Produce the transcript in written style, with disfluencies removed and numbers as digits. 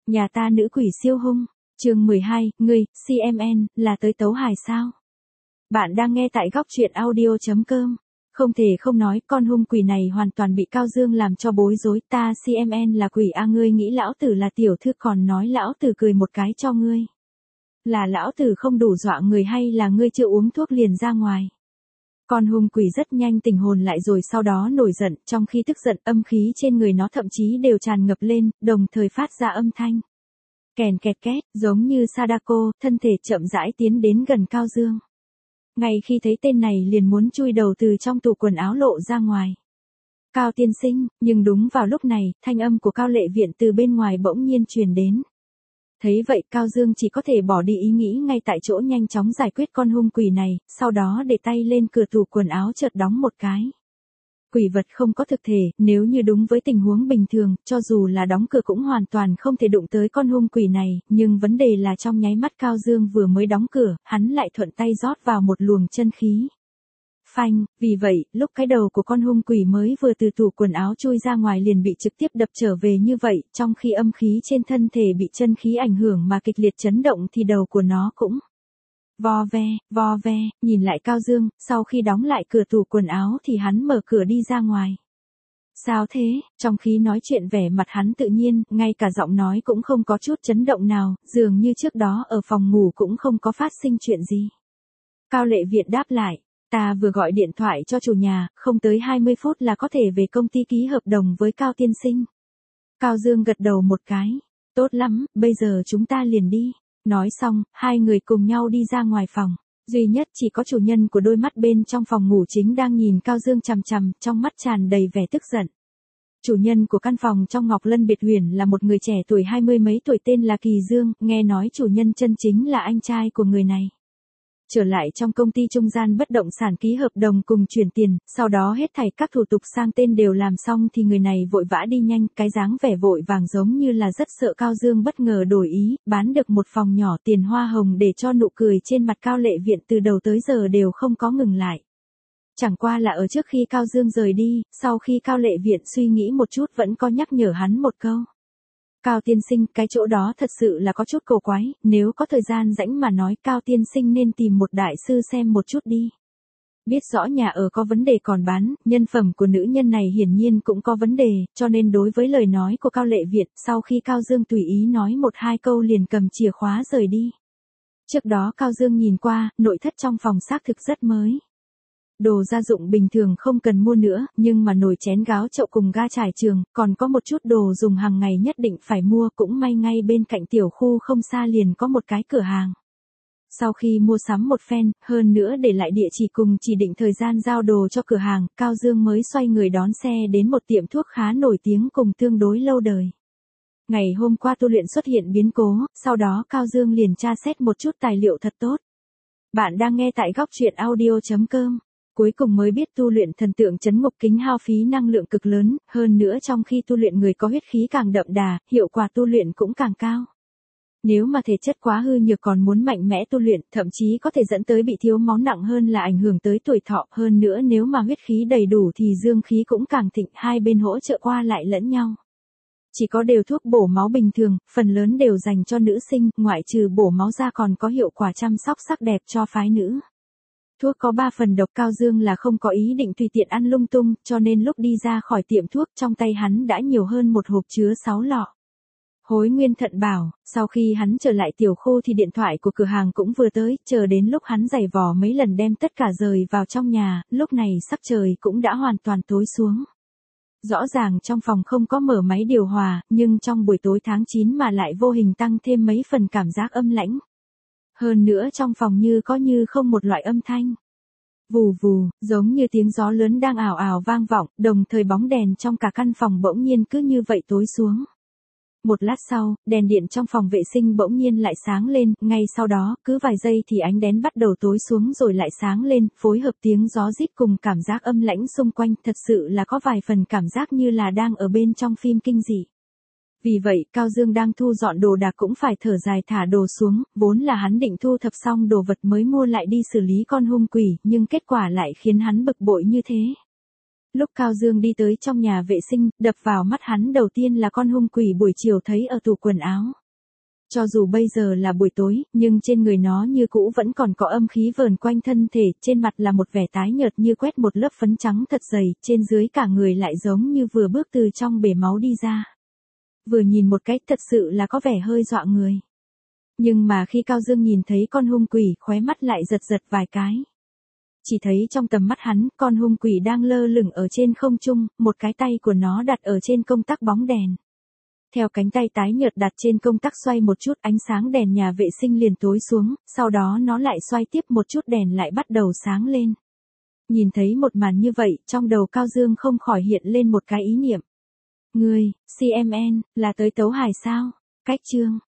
Nhà ta nữ quỷ siêu hung. Chương 12, ngươi, CMN, là tới tấu hài sao? Bạn đang nghe tại góc truyện audio.com. Không thể không nói, con hung quỷ này hoàn toàn bị Cao Dương làm cho bối rối. Ta CMN là quỷ a, ngươi nghĩ lão tử là tiểu thư còn nói lão tử cười một cái cho ngươi. Là lão tử không đủ dọa người hay là ngươi chưa uống thuốc liền ra ngoài? Con hung quỷ rất nhanh tỉnh hồn lại rồi sau đó nổi giận, trong khi tức giận âm khí trên người nó thậm chí đều tràn ngập lên, đồng thời phát ra âm thanh kèn kẹt két, giống như Sadako, thân thể chậm rãi tiến đến gần Cao Dương. Ngay khi thấy tên này liền muốn chui đầu từ trong tủ quần áo lộ ra ngoài. Cao tiên sinh, nhưng đúng vào lúc này, thanh âm của Cao Lệ Viện từ bên ngoài bỗng nhiên truyền đến. Thấy vậy Cao Dương chỉ có thể bỏ đi ý nghĩ ngay tại chỗ nhanh chóng giải quyết con hung quỷ này, sau đó để tay lên cửa tủ quần áo chợt đóng một cái. Quỷ vật không có thực thể, nếu như đúng với tình huống bình thường, cho dù là đóng cửa cũng hoàn toàn không thể đụng tới con hung quỷ này, nhưng vấn đề là trong nháy mắt Cao Dương vừa mới đóng cửa, hắn lại thuận tay rót vào một luồng chân khí. Phanh, vì vậy, lúc cái đầu của con hung quỷ mới vừa từ tủ quần áo chui ra ngoài liền bị trực tiếp đập trở về như vậy, trong khi âm khí trên thân thể bị chân khí ảnh hưởng mà kịch liệt chấn động thì đầu của nó cũng vo ve, nhìn lại Cao Dương, sau khi đóng lại cửa tủ quần áo thì hắn mở cửa đi ra ngoài. Sao thế? Trong khi nói chuyện vẻ mặt hắn tự nhiên, ngay cả giọng nói cũng không có chút chấn động nào, dường như trước đó ở phòng ngủ cũng không có phát sinh chuyện gì. Cao Lệ Viện đáp lại. Ta vừa gọi điện thoại cho chủ nhà, không tới 20 phút là có thể về công ty ký hợp đồng với Cao tiên sinh. Cao Dương gật đầu một cái. Tốt lắm, bây giờ chúng ta liền đi. Nói xong, hai người cùng nhau đi ra ngoài phòng. Duy nhất chỉ có chủ nhân của đôi mắt bên trong phòng ngủ chính đang nhìn Cao Dương chằm chằm, trong mắt tràn đầy vẻ tức giận. Chủ nhân của căn phòng trong Ngọc Lân Biệt Huyền là một người trẻ tuổi 20 mấy tuổi tên là Kỳ Dương, nghe nói chủ nhân chân chính là anh trai của người này. Trở lại trong công ty trung gian bất động sản ký hợp đồng cùng chuyển tiền, sau đó hết thảy các thủ tục sang tên đều làm xong thì người này vội vã đi nhanh, cái dáng vẻ vội vàng giống như là rất sợ Cao Dương bất ngờ đổi ý, bán được một phòng nhỏ tiền hoa hồng để cho nụ cười trên mặt Cao Lệ Viện từ đầu tới giờ đều không có ngừng lại. Chẳng qua là ở trước khi Cao Dương rời đi, sau khi Cao Lệ Viện suy nghĩ một chút vẫn có nhắc nhở hắn một câu. Cao tiên sinh, cái chỗ đó thật sự là có chút cổ quái, nếu có thời gian rảnh mà nói Cao tiên sinh nên tìm một đại sư xem một chút đi. Biết rõ nhà ở có vấn đề còn bán, nhân phẩm của nữ nhân này hiển nhiên cũng có vấn đề, cho nên đối với lời nói của Cao Lệ Viện, sau khi Cao Dương tùy ý nói một hai câu liền cầm chìa khóa rời đi. Trước đó Cao Dương nhìn qua, nội thất trong phòng xác thực rất mới. Đồ gia dụng bình thường không cần mua nữa, nhưng mà nồi chén gáo chậu cùng ga trải trường, còn có một chút đồ dùng hàng ngày nhất định phải mua, cũng may ngay bên cạnh tiểu khu không xa liền có một cái cửa hàng. Sau khi mua sắm một phen, hơn nữa để lại địa chỉ cùng chỉ định thời gian giao đồ cho cửa hàng, Cao Dương mới xoay người đón xe đến một tiệm thuốc khá nổi tiếng cùng tương đối lâu đời. Ngày hôm qua tu luyện xuất hiện biến cố, sau đó Cao Dương liền tra xét một chút tài liệu thật tốt. Bạn đang nghe tại góc truyện audio.com. Cuối cùng mới biết tu luyện thần tượng chấn ngục kính hao phí năng lượng cực lớn, hơn nữa trong khi tu luyện người có huyết khí càng đậm đà, hiệu quả tu luyện cũng càng cao. Nếu mà thể chất quá hư nhược còn muốn mạnh mẽ tu luyện, thậm chí có thể dẫn tới bị thiếu máu nặng hơn là ảnh hưởng tới tuổi thọ, hơn nữa nếu mà huyết khí đầy đủ thì dương khí cũng càng thịnh, hai bên hỗ trợ qua lại lẫn nhau. Chỉ có đều thuốc bổ máu bình thường, phần lớn đều dành cho nữ sinh, ngoại trừ bổ máu ra còn có hiệu quả chăm sóc sắc đẹp cho phái nữ. Thuốc có 3 phần độc. Cao Dương là không có ý định tùy tiện ăn lung tung, cho nên lúc đi ra khỏi tiệm thuốc trong tay hắn đã nhiều hơn một hộp chứa 6 lọ. Hối Nguyên Thận bảo, sau khi hắn trở lại tiểu khu thì điện thoại của cửa hàng cũng vừa tới, chờ đến lúc hắn giày vò mấy lần đem tất cả rời vào trong nhà, lúc này sắc trời cũng đã hoàn toàn tối xuống. Rõ ràng trong phòng không có mở máy điều hòa, nhưng trong buổi tối tháng 9 mà lại vô hình tăng thêm mấy phần cảm giác âm lãnh. Hơn nữa trong phòng như có như không một loại âm thanh. Vù vù, giống như tiếng gió lớn đang ào ào vang vọng, đồng thời bóng đèn trong cả căn phòng bỗng nhiên cứ như vậy tối xuống. Một lát sau, đèn điện trong phòng vệ sinh bỗng nhiên lại sáng lên, ngay sau đó, cứ vài giây thì ánh đèn bắt đầu tối xuống rồi lại sáng lên, phối hợp tiếng gió rít cùng cảm giác âm lãnh xung quanh, thật sự là có vài phần cảm giác như là đang ở bên trong phim kinh dị. Vì vậy, Cao Dương đang thu dọn đồ đạc cũng phải thở dài thả đồ xuống, vốn là hắn định thu thập xong đồ vật mới mua lại đi xử lý con hung quỷ, nhưng kết quả lại khiến hắn bực bội như thế. Lúc Cao Dương đi tới trong nhà vệ sinh, đập vào mắt hắn đầu tiên là con hung quỷ buổi chiều thấy ở tủ quần áo. Cho dù bây giờ là buổi tối, nhưng trên người nó như cũ vẫn còn có âm khí vờn quanh thân thể, trên mặt là một vẻ tái nhợt như quét một lớp phấn trắng thật dày, trên dưới cả người lại giống như vừa bước từ trong bể máu đi ra. Vừa nhìn một cái thật sự là có vẻ hơi dọa người. Nhưng mà khi Cao Dương nhìn thấy con hung quỷ, khóe mắt lại giật giật vài cái. Chỉ thấy trong tầm mắt hắn, con hung quỷ đang lơ lửng ở trên không trung, một cái tay của nó đặt ở trên công tắc bóng đèn. Theo cánh tay tái nhợt đặt trên công tắc xoay một chút, ánh sáng đèn nhà vệ sinh liền tối xuống, sau đó nó lại xoay tiếp một chút, đèn lại bắt đầu sáng lên. Nhìn thấy một màn như vậy, trong đầu Cao Dương không khỏi hiện lên một cái ý niệm. Ngươi, CMN, là tới tấu hài sao? Cách chương.